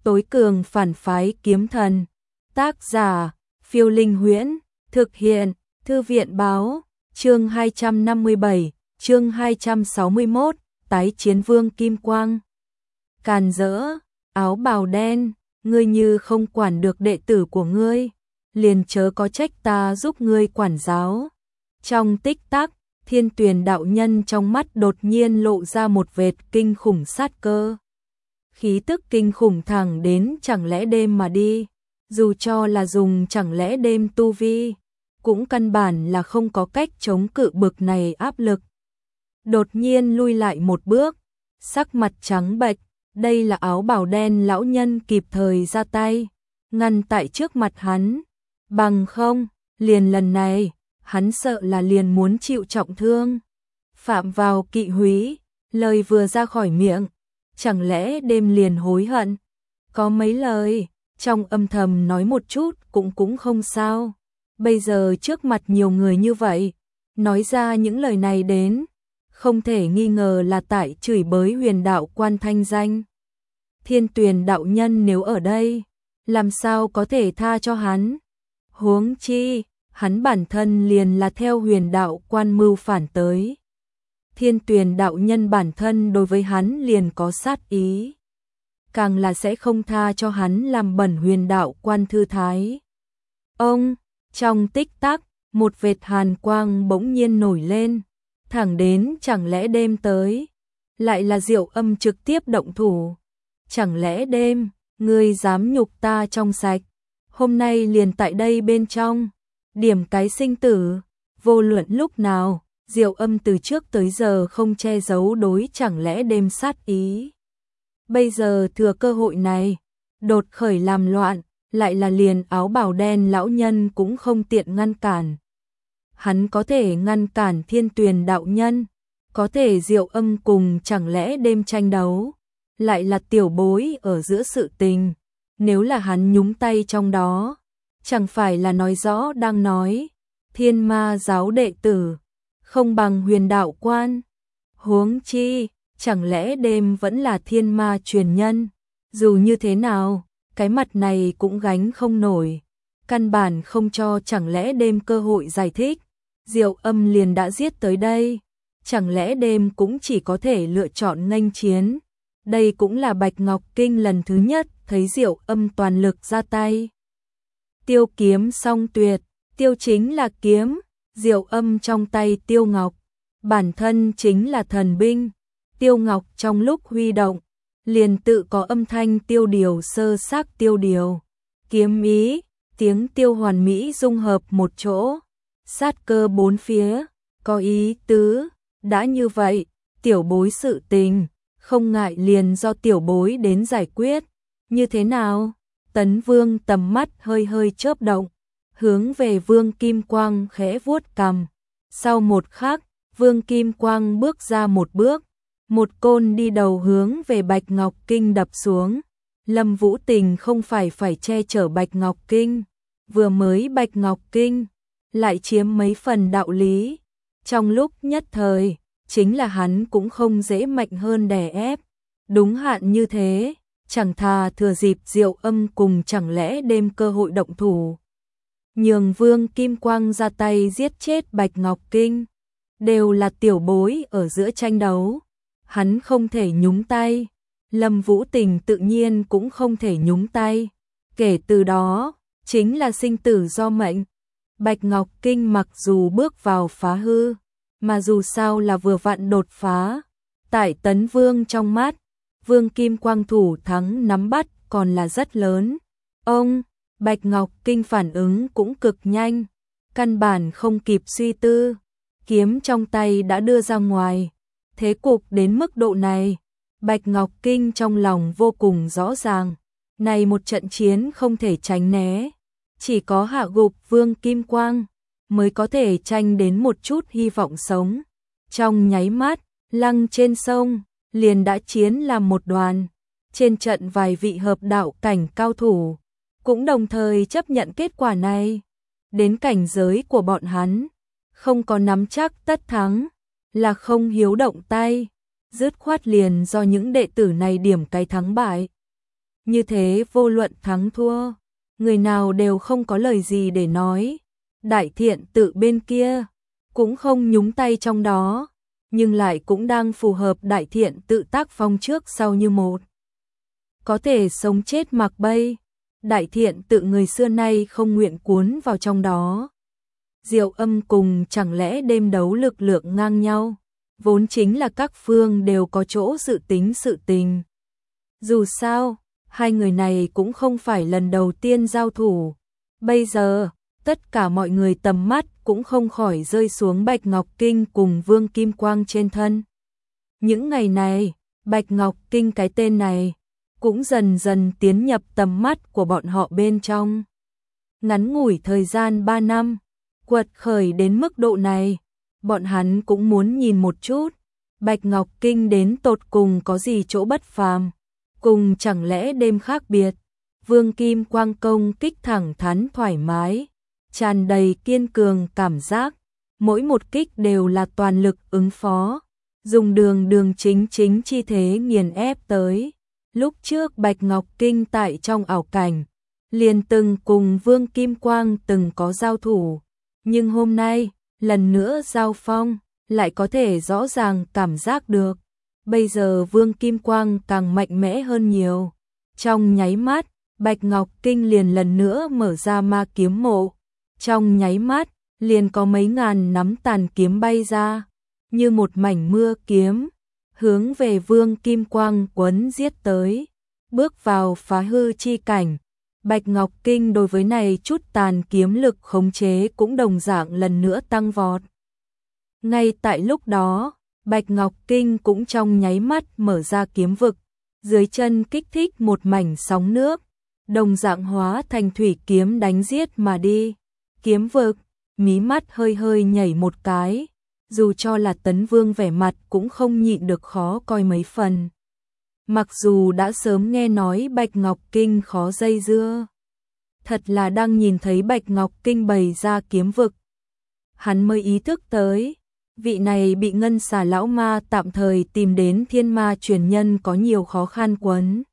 Tối cường phản phái kiếm thần. Tác giả, Phiêu Linh Huyễn. Thực hiện, Thư viện báo. Chương 257, chương 261, tái chiến Vương Kim Quang. Càn rỡ, áo bào đen, ngươi như không quản được đệ tử của ngươi, liền chớ có trách ta giúp ngươi quản giáo. Trong tích tắc, Thiên Tuyền đạo nhân trong mắt đột nhiên lộ ra một vệt kinh khủng sát cơ. Khí tức kinh khủng thẳng đến chẳng lẽ đêm mà đi, dù cho là dùng chẳng lẽ đêm tu vi, cũng căn bản là không có cách chống cự bực này áp lực. Đột nhiên lui lại một bước, sắc mặt trắng bệch, đây là áo bào đen lão nhân kịp thời ra tay, ngăn tại trước mặt hắn, bằng không, liền lần này, hắn sợ là liền muốn chịu trọng thương. Phạm vào kỵ húy, lời vừa ra khỏi miệng, chẳng lẽ đêm liền hối hận, có mấy lời, trong âm thầm nói một chút cũng không sao. Bây giờ trước mặt nhiều người như vậy, nói ra những lời này đến, không thể nghi ngờ là tại chửi bới Huyền đạo quan thanh danh. Thiên Tuyền đạo nhân nếu ở đây, làm sao có thể tha cho hắn? Huống chi, hắn bản thân liền là theo Huyền đạo quan mưu phản tới. Thiên Tuyền đạo nhân bản thân đối với hắn liền có sát ý, càng là sẽ không tha cho hắn làm bẩn Huyền đạo quan thư thái. Ông, trong tích tắc, một vệt hàn quang bỗng nhiên nổi lên, thẳng đến chẳng lẽ đêm tới, lại là Diệu Âm trực tiếp động thủ. Chẳng lẽ đêm, ngươi dám nhục ta trong sạch, hôm nay liền tại đây bên trong, điểm cái sinh tử, vô luận lúc nào, Diệu Âm từ trước tới giờ không che giấu đối chẳng lẽ đêm sát ý. Bây giờ thừa cơ hội này, đột khởi làm loạn, lại là liền áo bào đen lão nhân cũng không tiện ngăn cản. Hắn có thể ngăn cản Thiên Tuyền đạo nhân, có thể Diệu Âm cùng chẳng lẽ đêm tranh đấu, lại là tiểu bối ở giữa sự tình, nếu là hắn nhúng tay trong đó, chẳng phải là nói rõ đang nói, Thiên Ma giáo đệ tử, không bằng Huyền đạo quan. Huống chi, chẳng lẽ đêm vẫn là thiên ma truyền nhân, dù như thế nào, cái mặt này cũng gánh không nổi, căn bản không cho chẳng lẽ đêm cơ hội giải thích, Diệu Âm liền đã giết tới đây, chẳng lẽ đêm cũng chỉ có thể lựa chọn nghênh chiến. Đây cũng là Bạch Ngọc Kinh lần thứ nhất thấy Diệu Âm toàn lực ra tay. Tiêu kiếm song tuyệt, tiêu chính là kiếm, Diệu Âm trong tay tiêu ngọc, bản thân chính là thần binh, tiêu ngọc trong lúc huy động, liền tự có âm thanh tiêu điều sơ xác tiêu điều, kiếm ý, tiếng tiêu hoàn mỹ dung hợp một chỗ, sát cơ bốn phía, có ý tứ, đã như vậy, tiểu bối sự tình, không ngại liền do tiểu bối đến giải quyết, như thế nào? Tấn Vương tầm mắt hơi hơi chớp động, hướng về Vương Kim Quang khẽ vuốt cằm. Sau một khắc, Vương Kim Quang bước ra một bước, một côn đi đầu hướng về Bạch Ngọc Kinh đập xuống. Lâm Vũ Tình không phải che chở Bạch Ngọc Kinh, vừa mới Bạch Ngọc Kinh lại chiếm mấy phần đạo lý. Trong lúc nhất thời, chính là hắn cũng không dễ mạnh hơn đè ép. Đúng hạn như thế, chẳng thà thừa dịp Diệu Âm cùng chẳng lẽ đêm cơ hội động thủ, nhường Vương Kim Quang ra tay giết chết Bạch Ngọc Kinh. Đều là tiểu bối ở giữa tranh đấu, hắn không thể nhúng tay, Lâm Vũ Tình tự nhiên cũng không thể nhúng tay. Kể từ đó, chính là sinh tử do mệnh. Bạch Ngọc Kinh mặc dù bước vào phá hư, mà dù sao là vừa vặn đột phá. Tại Tấn Vương trong mắt, Vương Kim Quang thủ thắng nắm bắt còn là rất lớn. Ông, Bạch Ngọc Kinh phản ứng cũng cực nhanh, căn bản không kịp suy tư, kiếm trong tay đã đưa ra ngoài. Thế cục đến mức độ này, Bạch Ngọc Kinh trong lòng vô cùng rõ ràng, này một trận chiến không thể tránh né, chỉ có hạ gục Vương Kim Quang mới có thể tranh đến một chút hy vọng sống. Trong nháy mắt, lăng trên sông liền đã chiến làm một đoàn, trên trận vài vị hợp đạo cảnh cao thủ cũng đồng thời chấp nhận kết quả này. Đến cảnh giới của bọn hắn, không có nắm chắc tất thắng, là không hiếu động tay, dứt khoát liền do những đệ tử này điểm cái thắng bại. như thế vô luận thắng thua, người nào đều không có lời gì để nói. Đại thiện tự bên kia cũng không nhúng tay trong đó, nhưng lại cũng đang phù hợp đại thiện tự tác phong trước sau như một. Có thể sống chết mặc bay, đại thiện tự người xưa nay không nguyện cuốn vào trong đó. Diệu Âm cùng chẳng lẽ đêm đấu lực lượng ngang nhau, vốn chính là các phương đều có chỗ dự tính sự tình. Dù sao, hai người này cũng không phải lần đầu tiên giao thủ. Bây giờ, tất cả mọi người tầm mắt cũng không khỏi rơi xuống Bạch Ngọc Kinh cùng Vương Kim Quang trên thân. Những ngày này, Bạch Ngọc Kinh cái tên này cũng dần dần tiến nhập tầm mắt của bọn họ bên trong. Ngắn ngủi thời gian 3 năm, quật khởi đến mức độ này, bọn hắn cũng muốn nhìn một chút, Bạch Ngọc Kinh đến tột cùng có gì chỗ bất phàm, cùng chẳng lẽ đêm khác biệt. Vương Kim Quang công kích thẳng thắn thoải mái, tràn đầy kiên cường cảm giác, mỗi một kích đều là toàn lực ứng phó, dùng đường chính chi thế nghiền ép tới. Lúc trước Bạch Ngọc Kinh tại trong ảo cảnh, liền từng cùng Vương Kim Quang từng có giao thủ, nhưng hôm nay, lần nữa giao phong, lại có thể rõ ràng cảm giác được. Bây giờ Vương Kim Quang càng mạnh mẽ hơn nhiều. Trong nháy mắt, Bạch Ngọc Kinh liền lần nữa mở ra ma kiếm mộ. Trong nháy mắt, liền có mấy ngàn nắm tàn kiếm bay ra, như một mảnh mưa kiếm, hướng về Vương Kim Quang quấn giết tới. Bước vào phá hư chi cảnh, Bạch Ngọc Kinh đối với này chút tàn kiếm lực khống chế cũng đồng dạng lần nữa tăng vọt. Ngay tại lúc đó, Bạch Ngọc Kinh cũng trong nháy mắt mở ra kiếm vực, dưới chân kích thích một mảnh sóng nước, đồng dạng hóa thành thủy kiếm đánh giết mà đi. Kiếm vực, mí mắt hơi hơi nhảy một cái, dù cho là Tấn Vương vẻ mặt cũng không nhịn được khó coi mấy phần. Mặc dù đã sớm nghe nói Bạch Ngọc Kinh khó dây dưa, thật là đang nhìn thấy Bạch Ngọc Kinh bày ra kiếm vực, hắn mới ý thức tới, vị này bị Ngân Xà lão ma tạm thời tìm đến Thiên Ma truyền nhân có nhiều khó khăn quấn.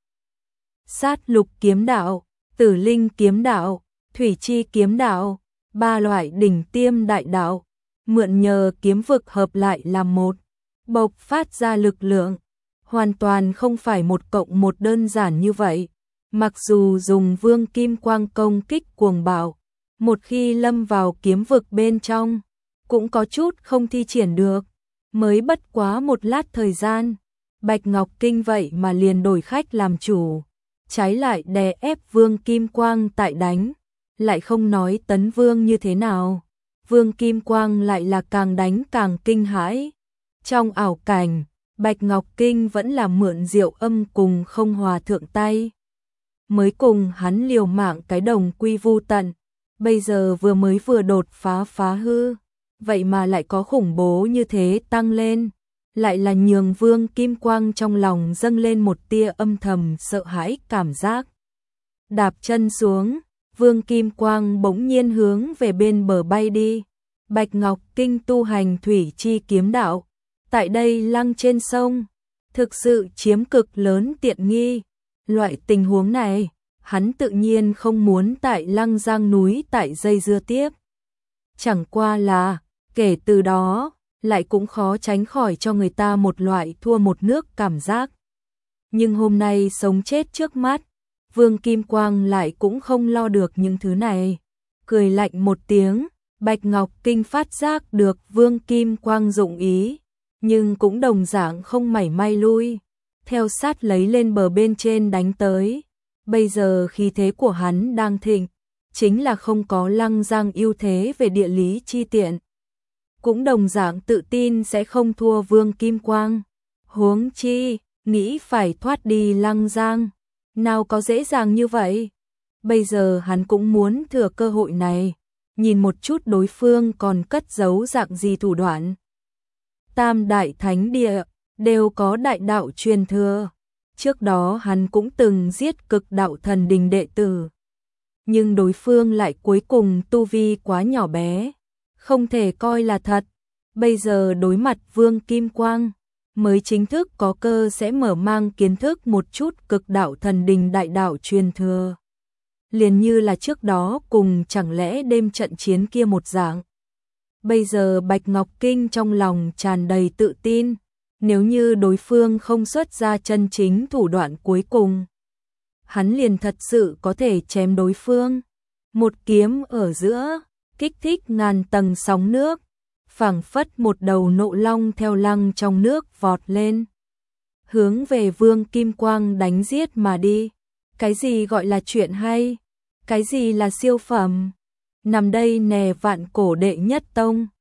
Sát lục kiếm đạo, Tử linh kiếm đạo, Thủy chi kiếm đạo, ba loại đỉnh tiêm đại đạo, mượn nhờ kiếm vực hợp lại làm một, bộc phát ra lực lượng, hoàn toàn không phải một cộng một đơn giản như vậy. Mặc dù dùng Vương Kim Quang công kích cuồng bạo, một khi lâm vào kiếm vực bên trong, cũng có chút không thi triển được. Mới bất quá một lát thời gian, Bạch Ngọc Kinh vậy mà liền đổi khách làm chủ, trái lại đè ép Vương Kim Quang tại đánh, lại không nói Tấn Vương như thế nào. Vương Kim Quang lại là càng đánh càng kinh hãi. Trong ảo cảnh, Bạch Ngọc Kinh vẫn là mượn Diệu Âm cùng Không Hòa thượng tay, mới cùng hắn liều mạng cái đồng quy vu tận. Bây giờ vừa đột phá hư, vậy mà lại có khủng bố như thế tăng lên, lại là nhường Vương Kim Quang trong lòng dâng lên một tia âm thầm sợ hãi cảm giác. Đạp chân xuống, Vương Kim Quang bỗng nhiên hướng về bên bờ bay đi. Bạch Ngọc Kinh tu hành thủy chi kiếm đạo, tại đây lăng trên sông, thực sự chiếm cực lớn tiện nghi. Loại tình huống này, hắn tự nhiên không muốn tại Lăng Giang núi tại dây dưa tiếp. Chẳng qua là, kể từ đó, lại cũng khó tránh khỏi cho người ta một loại thua một nước cảm giác. Nhưng hôm nay sống chết trước mắt, Vương Kim Quang lại cũng không lo được những thứ này. Cười lạnh một tiếng, Bạch Ngọc Kinh phát giác được Vương Kim Quang dụng ý, nhưng cũng đồng dạng không mảy may lui, theo sát lấy lên bờ bên trên đánh tới. Bây giờ khí thế của hắn đang thịnh, chính là không có Lăng Giang ưu thế về địa lý chi tiện, cũng đồng dạng tự tin sẽ không thua Vương Kim Quang. Huống chi, nghĩ phải thoát đi Lăng Giang, nào có dễ dàng như vậy. Bây giờ hắn cũng muốn thừa cơ hội này, nhìn một chút đối phương còn cất giấu dạng gì thủ đoạn. Tam đại thánh địa đều có đại đạo truyền thừa, trước đó hắn cũng từng giết cực đạo thần đình đệ tử, nhưng đối phương lại cuối cùng tu vi quá nhỏ bé, không thể coi là thật. Bây giờ đối mặt Vương Kim Quang, mới chính thức có cơ sẽ mở mang kiến thức một chút cực đạo thần đình đại đạo truyền thừa. Liền như là trước đó cùng chẳng lẽ đêm trận chiến kia một dạng. Bây giờ Bạch Ngọc Kinh trong lòng tràn đầy tự tin, nếu như đối phương không xuất ra chân chính thủ đoạn cuối cùng, hắn liền thật sự có thể chém đối phương. Một kiếm ở giữa, kích thích ngàn tầng sóng nước, phảng phất một đầu nộ long theo lăng trong nước vọt lên, hướng về Vương Kim Quang đánh giết mà đi. Cái gì gọi là chuyện hay? Cái gì là siêu phẩm? Nằm đây nè vạn cổ đệ nhất tông.